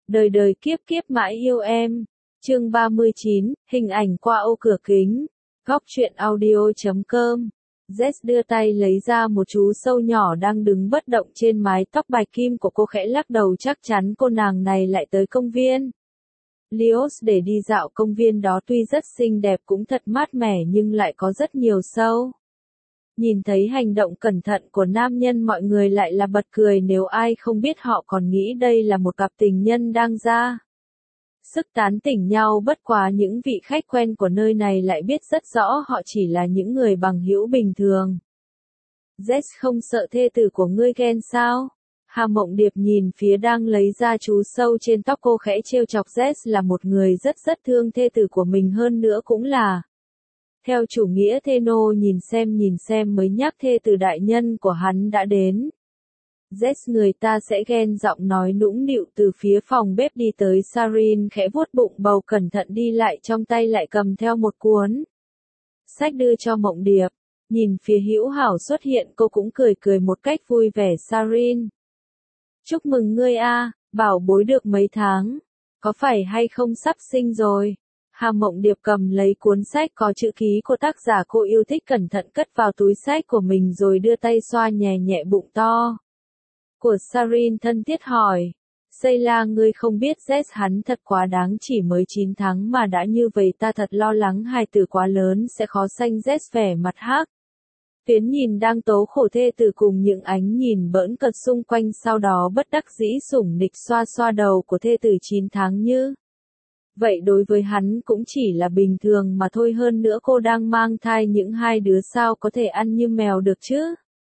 Đời đời kiếp kiếp mãi yêu em. Chương 39, hình ảnh qua ô cửa kính. Góc truyện audio.com. Jess đưa tay lấy ra một chú sâu nhỏ đang đứng bất động trên mái tóc bạch kim của cô, khẽ lắc đầu, chắc chắn cô nàng này lại tới công viên Lios để đi dạo. Công viên đó tuy rất xinh đẹp cũng thật mát mẻ nhưng lại có rất nhiều sâu. Nhìn thấy hành động cẩn thận của nam nhân, mọi người lại là bật cười, nếu ai không biết họ còn nghĩ đây là một cặp tình nhân đang ra sức tán tỉnh nhau. Bất quá những vị khách quen của nơi này lại biết rất rõ họ chỉ là những người bằng hữu bình thường. Jess, không sợ thê tử của ngươi ghen sao? Hà Mộng Điệp nhìn phía đang lấy ra chú sâu trên tóc cô, khẽ trêu chọc. Jess là một người rất thương thê tử của mình, hơn nữa cũng là theo chủ nghĩa Theno, nhìn xem mới nhắc thê tử đại nhân của hắn đã đến. Jess, người ta sẽ ghen. Giọng nói nũng nịu từ phía phòng bếp đi tới. Sarin khẽ vuốt bụng bầu cẩn thận đi lại, trong tay lại cầm theo một cuốn sách đưa cho Mộng Điệp. Nhìn phía hữu hảo xuất hiện, cô cũng cười một cách vui vẻ. Sarin, chúc mừng ngươi a, bảo bối được mấy tháng, có phải hay không sắp sinh rồi? Hà Mộng Điệp cầm lấy cuốn sách có chữ ký của tác giả cô yêu thích, cẩn thận cất vào túi sách của mình rồi đưa tay xoa nhẹ bụng to của Sarin, thân thiết hỏi. Sayla, ngươi không biết Jess hắn thật quá đáng, chỉ mới 9 tháng mà đã như vậy, ta thật lo lắng hài tử quá lớn sẽ khó sanh. Jess vẻ mặt hắc phiến nhìn đang tố khổ thê tử cùng những ánh nhìn bỡn cợt xung quanh, sau đó bất đắc dĩ sủng nịch xoa đầu của thê tử 9 tháng như vậy đối với hắn cũng chỉ là bình thường mà thôi, hơn nữa cô đang mang thai những hai đứa, sao có thể ăn như mèo được chứ?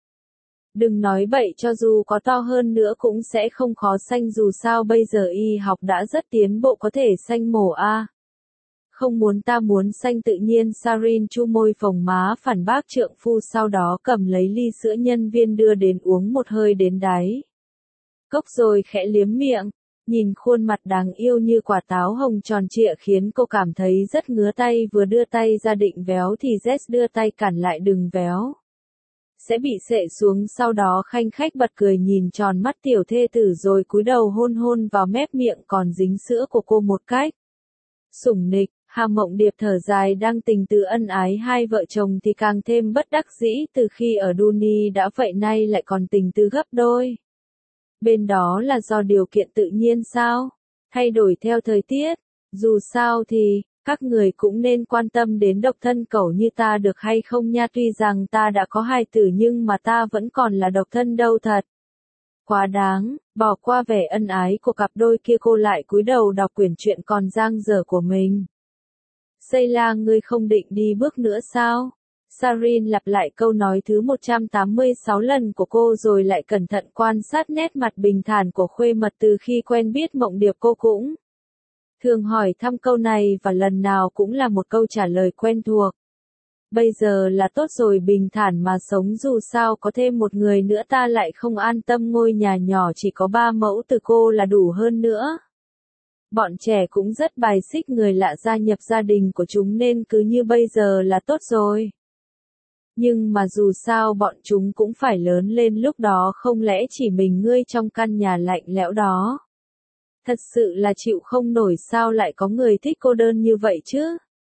Đừng nói bậy, cho dù có to hơn nữa cũng sẽ không khó sanh, dù sao bây giờ y học đã rất tiến bộ, có thể sanh mổ a. Không muốn, ta muốn sanh tự nhiên. Sarin chu môi phồng má phản bác trượng phu, sau đó cầm lấy ly sữa nhân viên đưa đến, uống một hơi đến đáy cốc rồi khẽ liếm miệng. Nhìn khuôn mặt đáng yêu như quả táo hồng tròn trịa khiến cô cảm thấy rất ngứa tay, vừa đưa tay ra định véo thì Jess đưa tay cản lại, đừng véo, sẽ bị sệ xuống. Sau đó khanh khách bật cười nhìn tròn mắt tiểu thê tử rồi cúi đầu hôn vào mép miệng còn dính sữa của cô một cách sủng nịch. Hà Mộng Điệp thở dài, đang tình từ ân ái hai vợ chồng thì càng thêm bất đắc dĩ, từ khi ở Duni đã vậy nay lại còn tình từ gấp đôi. Bên đó là do điều kiện tự nhiên sao? Thay đổi theo thời tiết? Dù sao thì, các người cũng nên quan tâm đến độc thân cẩu như ta được hay không nha, tuy rằng ta đã có hài tử nhưng mà ta vẫn còn là độc thân đâu thật. Quá đáng, bỏ qua vẻ ân ái của cặp đôi kia, cô lại cúi đầu đọc quyển truyện còn dang dở của mình. Sayla, ngươi không định đi bước nữa sao? Sarin lặp lại câu nói thứ 186 lần của cô rồi lại cẩn thận quan sát nét mặt bình thản của khuê mật. Từ khi quen biết Mộng Điệp, cô cũng thường hỏi thăm câu này và lần nào cũng là một câu trả lời quen thuộc. Bây giờ là tốt rồi, bình thản mà sống, dù sao có thêm một người nữa ta lại không an tâm, ngôi nhà nhỏ chỉ có 3 mẫu từ cô là đủ, hơn nữa bọn trẻ cũng rất bài xích người lạ gia nhập gia đình của chúng, nên cứ như bây giờ là tốt rồi. Nhưng mà dù sao bọn chúng cũng phải lớn lên, lúc đó không lẽ chỉ mình ngươi trong căn nhà lạnh lẽo đó? Thật sự là chịu không nổi, sao lại có người thích cô đơn như vậy chứ?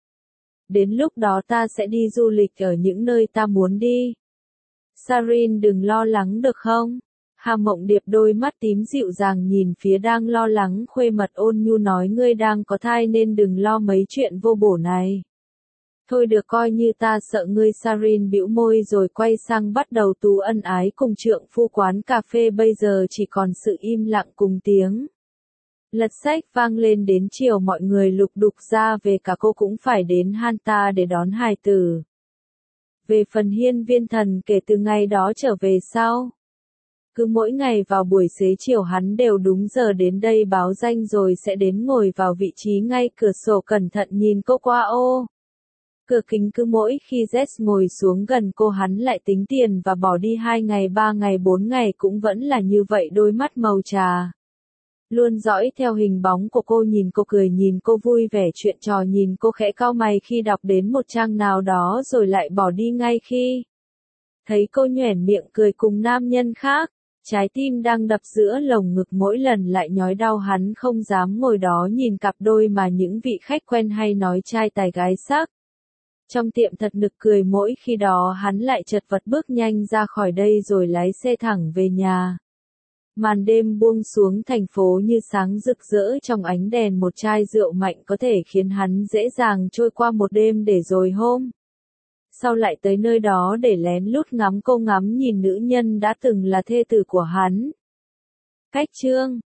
Đến lúc đó ta sẽ đi du lịch ở những nơi ta muốn đi. Sarin, đừng lo lắng được không? Hà Mộng Điệp đôi mắt tím dịu dàng nhìn phía đang lo lắng khuê mật, ôn nhu nói, ngươi đang có thai nên đừng lo mấy chuyện vô bổ này. Thôi được, coi như ta sợ ngươi. Sarin bĩu môi rồi quay sang bắt đầu tú ân ái cùng trượng phu. Quán cà phê bây giờ chỉ còn sự im lặng cùng tiếng lật sách vang lên. Đến chiều mọi người lục đục ra về, cả cô cũng phải đến Hanta để đón hài tử. Về phần Hiên Viên Thần, kể từ ngày đó trở về sau, cứ mỗi ngày vào buổi xế chiều hắn đều đúng giờ đến đây báo danh rồi sẽ đến ngồi vào vị trí ngay cửa sổ, cẩn thận nhìn cô qua ô cửa kính. Cứ mỗi khi Jess ngồi xuống gần cô, hắn lại tính tiền và bỏ đi. 2 ngày, 3 ngày, 4 ngày cũng vẫn là như vậy, đôi mắt màu trà luôn dõi theo hình bóng của cô, nhìn cô cười, nhìn cô vui vẻ chuyện trò, nhìn cô khẽ cau mày khi đọc đến một trang nào đó rồi lại bỏ đi ngay khi thấy cô nhoẻn miệng cười cùng nam nhân khác. Trái tim đang đập giữa lồng ngực mỗi lần lại nhói đau, hắn không dám ngồi đó nhìn cặp đôi mà những vị khách quen hay nói trai tài gái sắc. Trong tiệm thật nực cười, mỗi khi đó hắn lại chật vật bước nhanh ra khỏi đây rồi lái xe thẳng về nhà. Màn đêm buông xuống, thành phố như sáng rực rỡ trong ánh đèn, một chai rượu mạnh có thể khiến hắn dễ dàng trôi qua một đêm để rồi hôm sau lại tới nơi đó để lén lút ngắm nhìn nữ nhân đã từng là thê tử của hắn. Cách chương